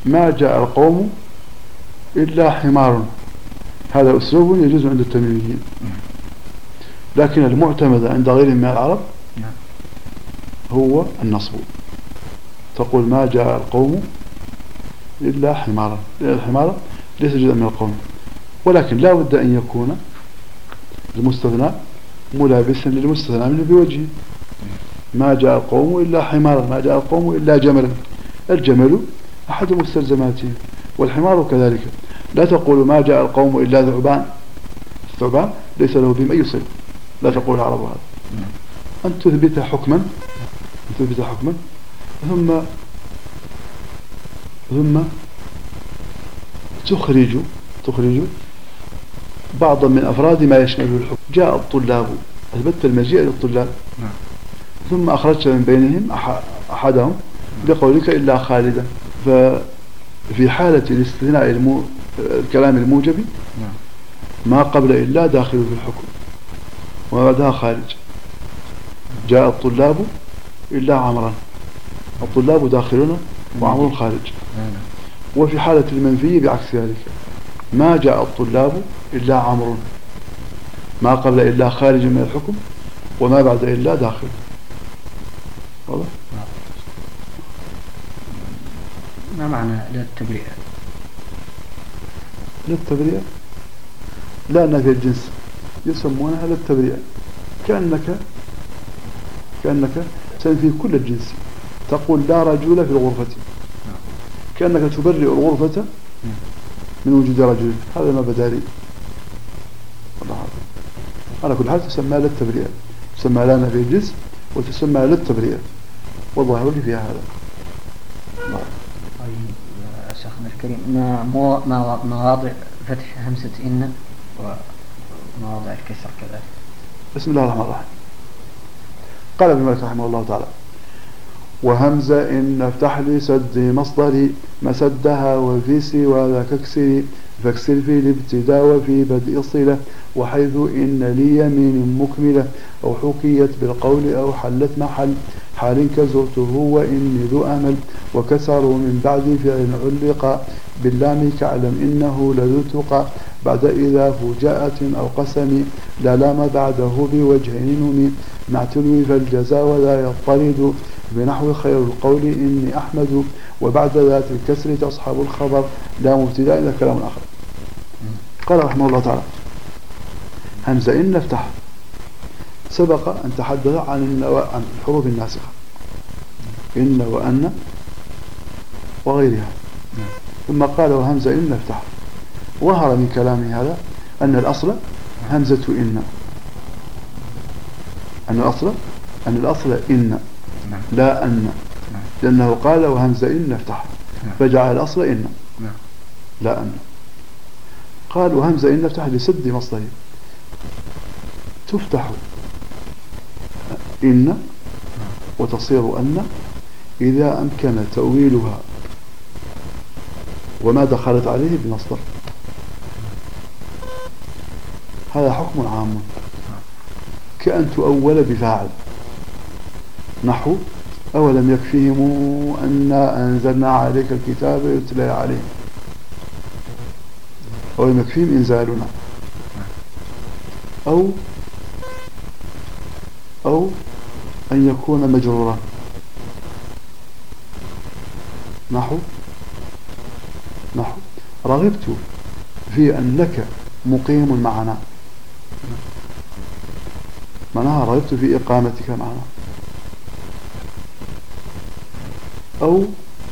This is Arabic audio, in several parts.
ما جاء القوم إلا حمار، هذا أسلوب يجوز عند التميميين، لكن المعتمد عند غيرهم من العرب هو النصب. تقول ما جاء القوم إلا حمارا، لأن الحمار ليس جزءا من القوم، ولكن لا بد أن يكون المستثنى ملابسا للمستثنى منه بوجهه. ما جاء القوم إلا حمارا، ما جاء القوم إلا جملا. الجمل أحد مستلزماته والحمار كذلك. لا تقول ما جاء القوم إلا ذعبان، الثعبان ليس له بهم أي صلة، لا تقول العرب هذا. أن تثبت حكما ثم تخرج بعضا من أفراد ما يشمله الحكم. جاء الطلاب، أثبتت المجيء للطلاب، ثم أخرجت من بينهم أحدهم بقولك إلا خالدا. ففي حالة الاستثناء الكلام الموجب ما قبل إلا داخل في الحكم وما بعدها خارج. جاء الطلاب إلا عمرا، الطلاب داخلون وعمر خارج. وفي حالة المنفي بعكس ذلك، ما جاء الطلاب إلا عمر، ما قبل إلا خارج من الحكم وما بعد إلا داخل. واضح؟ ما معنى للتبرئة؟ للتبرئة لا، في الجنس يسمونها للتبرئة، كأنك تنفي كل الجنس. تقول لا رجل في الغرفة، كأنك تبرئ الغرفة من وجود رجل. هذا ما بداري على كل حال تسمى للتبرئة، تسمى لا نفي الجنس وتسمى للتبرئة، والظاهر لي فيها هذا. طيب شيخنا الكريم، مواضع فتح همزة إن ومواضع الكسر كذلك. بسم الله الرحمن الرحيم. قال ابن مالك رحمه الله تعالى: وهمزة إن افتح لي سد مصدري مسدها وفي سوى ذاك اكسري، فاكسر في الابتداء وفي بدء الصلة، وحيث إن لي يمين مكملة أو حكيت بالقول أو حلت محل حال كزرته وإني ذو أمل، وكسر من بعد فعل علق باللام كعلم إنه لذو تقى، بعد إذا فجاءة أو قسم لا لام بعده بوجه نمي، مع تلوي فالجزاء ولا يضطرد بنحو خير القول إني أحمد، وبعد ذات الكسر تصحب الخبر لا مبتدأ إلى كلام آخر. قال رحمه الله تعالى: همزة إن افتح، سبق أن تحدث عن الحروف الناسخة إن وأن وغيرها، ثم قال وهمزة إن افتح. ظهر من كلامه هذا أن الأصل همزة إن، أن الأصل إن لا أن، لأنه قال وهمزة إن افتح فجعل الأصل إن لا أن. قال وهمزة إن افتح لسد مصدره، تفتح إن وتصير أن إذا أمكن تأويلها وما دخلت عليه بمصدر. هذا حكم عام، كأن تؤول بفاعل، نحو أولم يكفيهم أنا أنزلنا عليك الكتاب يتلى عليهم، أولم يكفيهم إنزالنا. أو أن يكون مجرورا، نحو رغبت في أنك مقيم معنا، معناها رغبت في إقامتك معنا. أو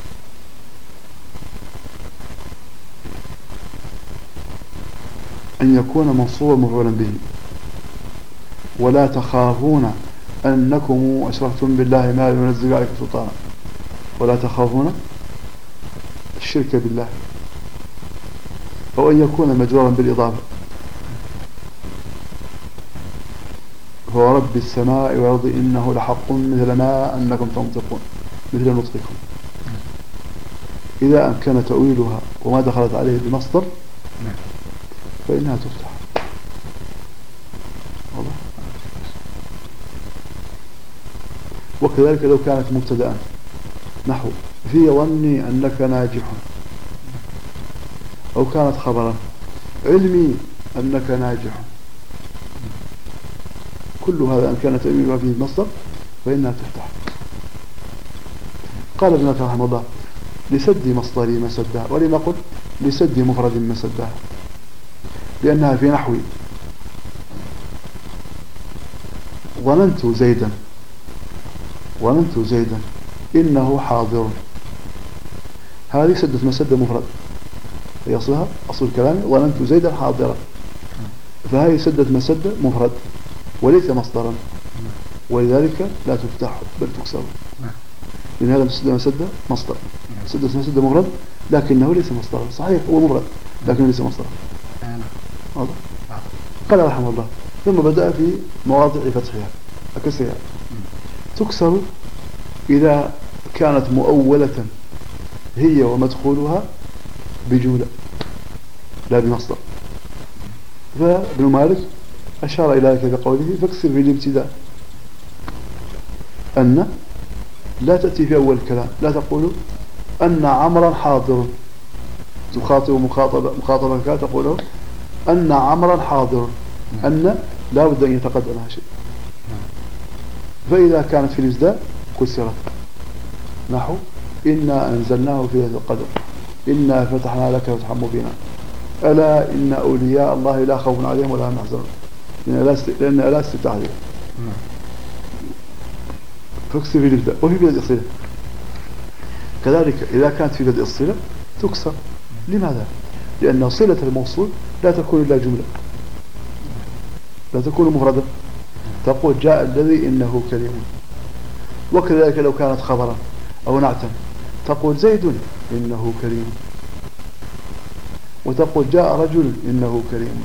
أن يكون منصوبا مفعولا به، ولا تخافون أنكم أشركتم بالله ما لم ينزل عليكم سلطانا، ولا تخافون الشرك بالله. أو أن يكون مجرورا بالإضافة، فورب السماء والأرض إنه لحق مثل ما أنكم تنطقون، مثل نطقكم. إذا أمكن تأويلها وما دخلت عليه بمصدر فإنها تفتح. وكذلك لو كانت مبتدأ، نحو في ظني أنك ناجح أو كانت خبرا، علمي أنك ناجح، كل هذا أن كانت علمي فيه المصدر فإنها تفتح. قال ابن مالك رحمه الله لسد مصدري مسدها، ولم أقل لسد مفرد مسدها، لأنها في نحو ظننت زيدا إنه حاضر، هذه سدت مسد مفرد، هي أصلها أصل الكلام ظننت زيدا حاضرا، فهذه سدت مسد مفرد وليس مصدرا، ولذلك لا تفتح بل تكسر، لأن هذا مسد مصدر، سدت مسد مفرد لكنه ليس مصدرا، صحيح هو مفرد لكنه ليس مصدرا. واضح؟ قال رحمه الله ثم بدأ في مواضع فتحها أكسرها. تكسر إذا كانت مؤولة هي ومدخولها بجملة لا بمصدر. فابن مالك أشار إلى ذلك بقوله فاكسر في الابتداء أن لا تأتي في أول الكلام، لا تقول أن عمرا حاضر، تخاطب مخاطبة كذا تقوله أن عمرا حاضر، أن لا بد أن يتقدمها شيء. فإذا كانت في الابتداء كسرت، نحو إنا أنزلناه في ليلة القدر، إنا فتحنا لك فتحا مبينا، ألا إن أولياء الله لا خوف عليهم ولا هم يحزنون، لأن لا استفتاح عليهم. فاكسر في الابتداء. وفي بدء الصلة كذلك إذا كانت في بدء الصلة تكسر. لماذا؟ لأن صلة الموصول لا تكون إلا جملة، لا تكون مفردة، تقول جاء الذي إنه كريم. وكذلك لو كانت خبرا أو نعتا تقول زيد إنه كريم، وتقول جاء رجل إنه كريم.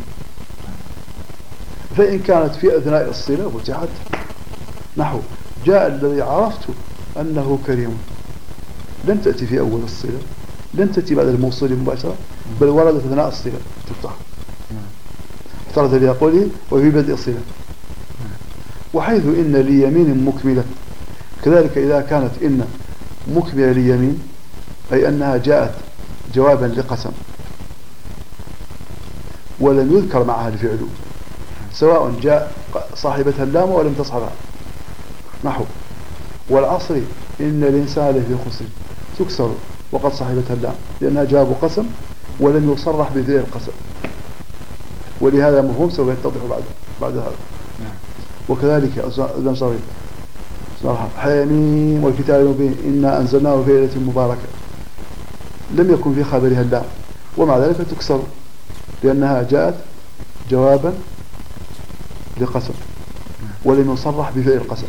فإن كانت في أثناء الصلة فتحت، نحو جاء الذي عرفت أنه كريم، لم تأتي في أول الصلة، لم تأتي بعد الموصول مباشرة، بل وردت أثناء الصلة تفتح. افترض لي قوله وفي بدء الصلة. وحيث إن ليمين مكملة كذلك إذا كانت إن مكملة ليمين، أي أنها جاءت جوابا لقسم ولم يذكر معها الفعل، سواء جاء صاحبتها اللام ولم تصحبها، نحو والعصر إن الإنسان لفي خسر، تكسر وقد صاحبتها اللام لأنها جواب قسم ولم يصرح بذي القسم، ولهذا مفهوم سوف يتضح بعد هذا. وكذلك أذن صغير حميم والكتاب المبين إنا أنزلناه في ليلة مباركة، لم يكن في خبرها اللام، ومع ذلك تكسر لأنها جاءت جوابا لقسم ولم يصرح بفعل القسم.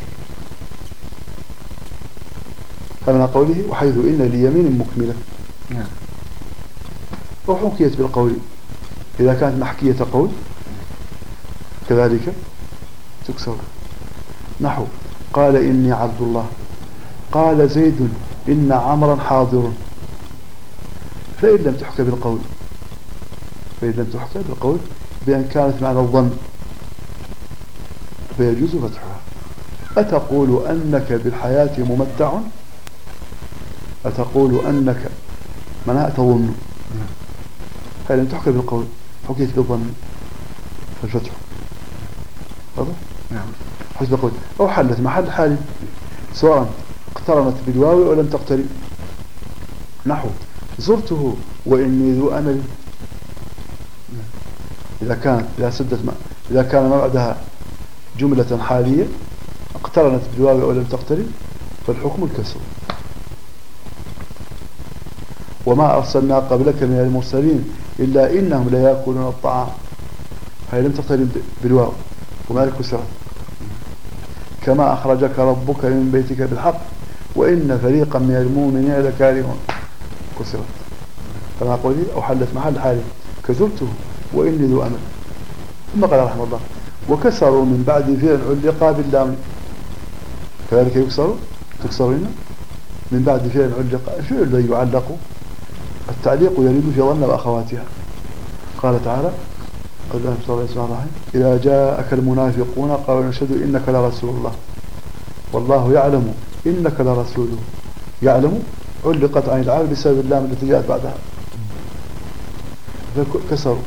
فمن قوله وحيث إن ليمين مكملة، وحكيت بالقول إذا كانت محكية قول كذلك تكسر، نحو قال إني عبد الله، قال زيد إن عمرا حاضر. فإن لم تحكى بالقول بأن كانت معنى الظن فيجوز فتحها. أتقول أنك بالحياة ممتع، أتقول أنك معناها تظن، هذا لم تحكى بالقول، حكيت بالظن فالفتح واضح؟ نعم. حسب القول أو حلت محل حال سواء اقترنت بالواو ولم تقترب، نحو زرته وإني ذو أمل. إذا كان ما بعدها جملة حالية اقترنت بالواو ولم تقترب فالحكم الكسر. وما أرسلنا قبلك من المرسلين إلا إنهم ليأكلون الطعام، هي لم تقترب بالواو وما الكسرت. كما أخرجك ربك من بيتك بالحق وإن فريقا من المؤمنين لكارهون، كسرت. كما قولي أو حلت محل حالي كذبته وإني ذو أمل. ثم قال رحمه الله وكسروا من بعد فعل علق باللام، كذلك تكسرين من بعد فعل علق. الفعل الذي يعلق التعليق يريد في ظن وأخواتها. قال تعالى إذا جاءك المنافقون قالوا نشهد إنك لرسول الله والله يعلم إنك لرسوله. يعلم علقت عن العالم بسبب اللام التي جاءت بعدها. كسروا.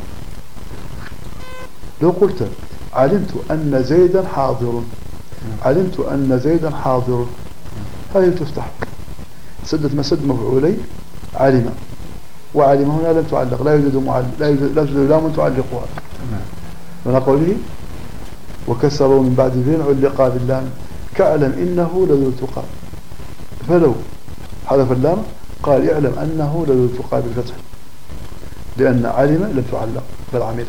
لو قلت علمت أن زيدا حاضر، علمت أن زيدا حاضر، هذه تفتح سدة مسد مفعولي علم، وعلم هنا لم تعلق، لا يوجد لام تعلقها من قوله وكسروا من بعد فين علق باللام كأعلم إنه لذو تقى، فلو حذف اللام قال اعلم أنه لذو تقى بالفتح، لأن علم لم تعلق بل عملت.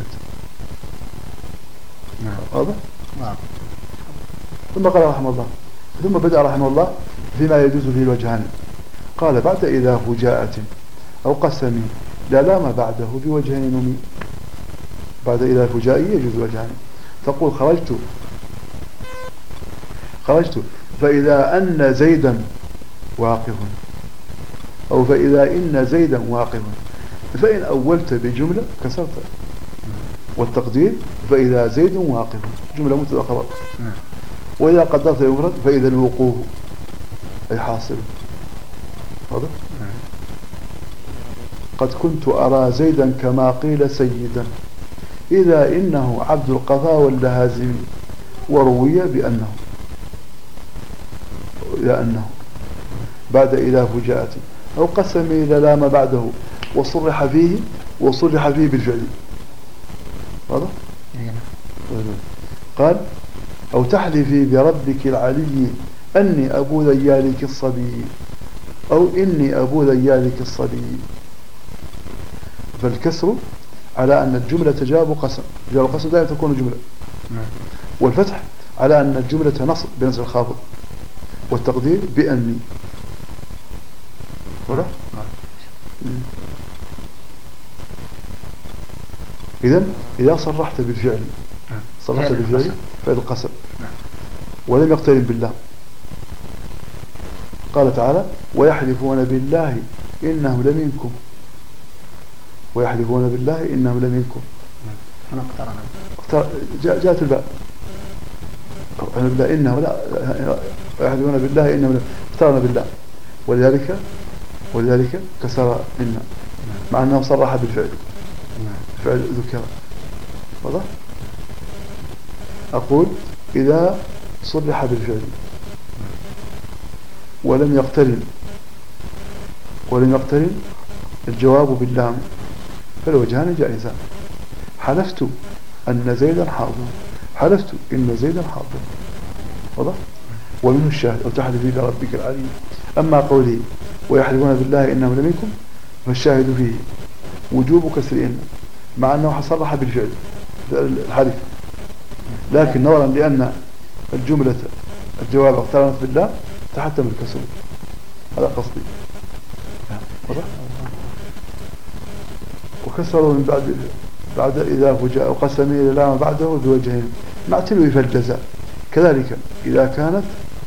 واضح؟ ثم قال رحمه الله، ثم بدأ رحمه الله فيما يجوز فيه الوجهان. قال بعد إذا فجاءة أو قسم لا لام بعده بوجهين نمي. بعد إذا فجائي يجوز وجهان، تقول خرجت فإذا أن زيدا واقف، أو فإذا إن زيدا واقف، فإن أولت بجملة كسرت، والتقدير فإذا زيد واقف جملة مبتدأ خبر، وإذا قدرت يفرد فإذا الوقوف أي حاصل. هذا قد كنت أرى زيدا كما قيل سيدا، إذا إنه عبد القفا واللهازم، وروي بأنه بعد إذا فجاءت أو قسم إذا لام بعده وصرح فيه بالفعل. هذا قال أو تحلفي بربك العلي أني أبو ذيالك الصبي، أو إني أبو ذيالك الصبي. فالكسر على أن الجملة جواب قسم، جواب القسم دائما تكون جملة، والفتح على أن الجملة نصب بنصب الخافض، والتقدير بأني. إذا صرحت بالفعل فعل القسم ولم يقترن بالله. قال تعالى ويحلفون بالله إنهم لمنكم، ويحلفون بالله إنهم لمنكم. جاءت الباء إنهم لا يحلفون بالله إنهم اقترن بالله، ولذلك كسر إن، مع أنه صرح بالفعل، فعل ذكر. واضح؟ أقول إذا صرح بالفعل ولم يقترن الجواب باللام فالوجهان جائزان. حلفت أن زيدا حاضر، حلفت إن زيدا حاضر. واضح؟ ومنه الشاهد أو تحلفي بربك العلي. أما قولي ويحلفون بالله إنهم لمنكم فالشاهد فيه وجوب كسر إن، مع أنه صرح بالفعل الحلف، لكن نظرا لأن الجملة الجواب اقترنت بالله تحتم الكسر. هذا قصدي. وكسروا من بعد إذا فجاء وقسم إلى لام بعده بوجهين مع تلو فالجزاء. كذلك إذا كانت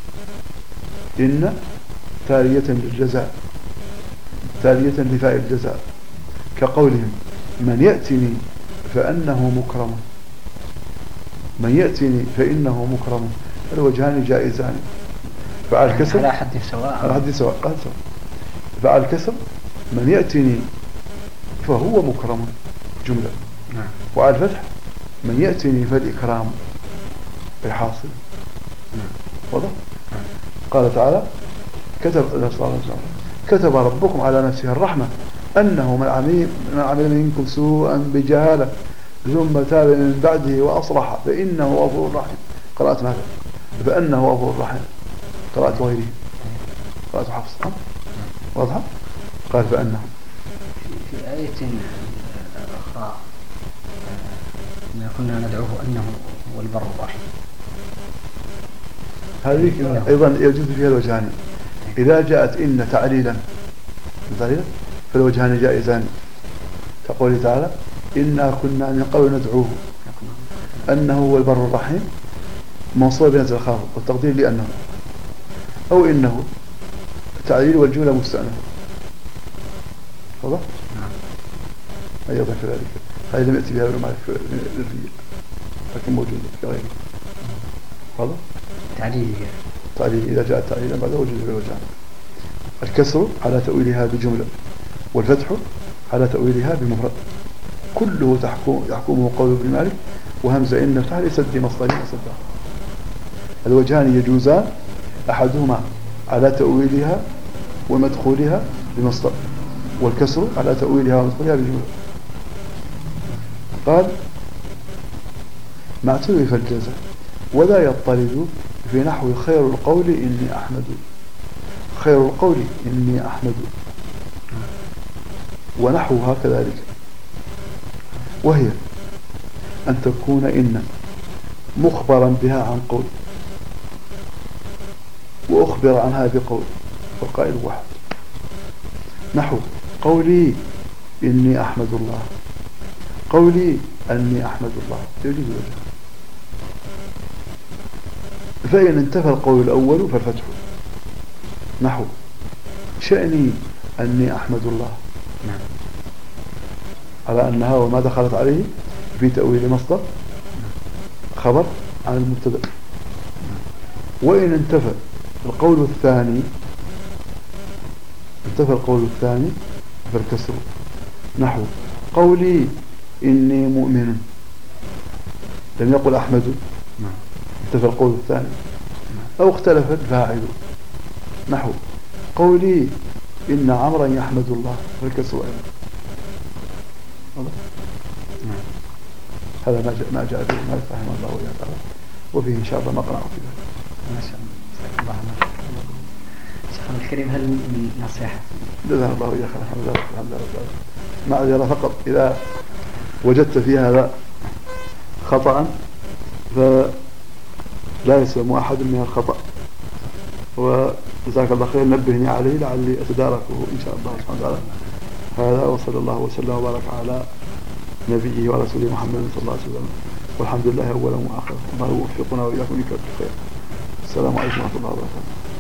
إن تالية للجزاء، تالية لفاء الجزاء، كقولهم من يأتني فأنه مكرم، من يأتني فإنه مكرم. الوجهان جائزان. فعل الكسر على حد سواء، فعل الكسر من يأتني فهو مكرم جملة، وعلى الفتح من يأتني فالإكرام أي حاصل. واضح؟ قال تعالى كتب ربكم على نفسه الرحمة أنه من عمل منكم سوءا بجهالة ثم تاب من بعده وأصلح فإنه غفور رحيم. قرأت ماذا؟ فإنه غفور رحيم. قرأت غيره، قرأت حفص. واضحة؟ قال فإنه في آية أخرى ما كنا ندعوه أنه هو البر الرحيم، هذه أيضا يجوز فيها الوجهان. إذا جاءت إن تعليلا فالوجهان جائزان، كقوله تعالى إنا كنا من قبل ندعوه أنه هو البر الرحيم منصوب بنزل الخافض والتقدير لأنه، أو إنه تعليل والجملة مستأنفة. واضح؟ أيضا كذلك هذه لم يأتي بها ابن مالك للرياء لكن موجودة في غيره. واضح؟ تعليل إذا جاء تعليلا بعد وجود في الوجهان. الكسر على تأويلها بجملة، والفتح على تأويلها بمفرد. كله يحكمه قول ابن مالك وهمزة إن افتح لسد مصدر مسدها. الوجهان يجوزان، أحدهما على تأويلها ومدخولها بمصدر، والكسر على تأويلها ومدخولها بالجملة. قال مع تلف الجزاء ولا يضطرد في نحو خير القول إني أحمد. خير القول إني أحمد ونحوها كذلك، وهي أن تكون إن مخبرا بها عن قول وأخبر عنها بقول والقائل واحد. نحو قولي إني أحمد الله، قولي أني أحمد الله يجوز وجهه. فإن انتفى القول الأول فالفتح. نحو شأني أني أحمد الله على أنها وما دخلت عليه في تأويل مصدر خبر عن المبتدأ. وإن انتفى القول الثاني فالكسر. نحو قولي إني مؤمن، لم يقل أحمد، انتفى القول الثاني. أو اختلف الفاعل. نحو قولي إن عمرا يحمد الله فالكسر أيضا. هذا ما جاء به مالك رحمه الله تعالى، وفيه إن شاء الله نقرأ في ذلك. ما شاء الله. شيخنا الكريم، هل من نصيحة؟ جزانا الله إياك. الحمد لله. معذرة فقط إذا وجدت في هذا خطأ فلا يسلم أحد من الخطأ، وجزاك الله خير نبهني عليه لعلي أتداركه إن شاء الله سبحانه وتعالى. هذا وصلى الله وسلم وبارك على نبيه ورسوله محمد صلى الله عليه وسلم، والحمد لله أولا وآخرا. الله يوفقنا وإياكم لكل خير. السلام عليكم ورحمة الله وبركاته.